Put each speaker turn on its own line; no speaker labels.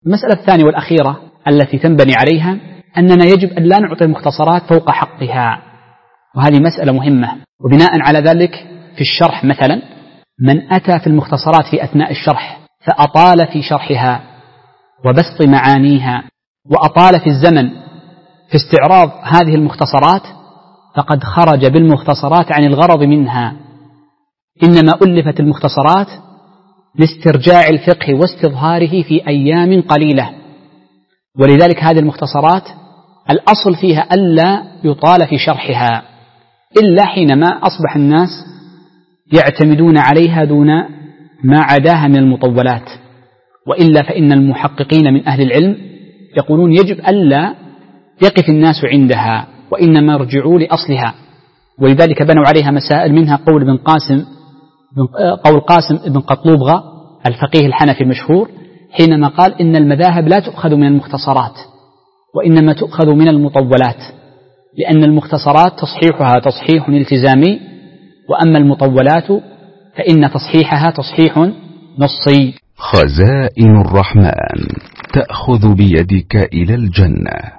المسألة الثانية والأخيرة التي تنبني عليها أننا يجب أن لا نعطي المختصرات فوق حقها، وهذه مسألة مهمة. وبناء على ذلك في الشرح مثلا من أتى في المختصرات في أثناء الشرح فأطال في شرحها وبسط معانيها وأطال في الزمن في استعراض هذه المختصرات فقد خرج بالمختصرات عن الغرض منها. إنما ألفت المختصرات لاسترجاع الفقه واستظهاره في أيام قليلة، ولذلك هذه المختصرات الأصل فيها ألا يطال في شرحها إلا حينما أصبح الناس يعتمدون عليها دون ما عداها من المطولات، وإلا فإن المحققين من أهل العلم يقولون يجب ألا يقف الناس عندها وإنما يرجعوا لأصلها، ولذلك بنوا عليها مسائل، منها قول قاسم بن قطلوبغة الفقيه الحنفي المشهور حينما قال إن المذاهب لا تؤخذ من المختصرات وإنما تؤخذ من المطولات، لأن المختصرات تصحيحها تصحيح التزامي، وأما المطولات فإن تصحيحها تصحيح نصي.
خزائن الرحمن تأخذ بيدك إلى الجنة.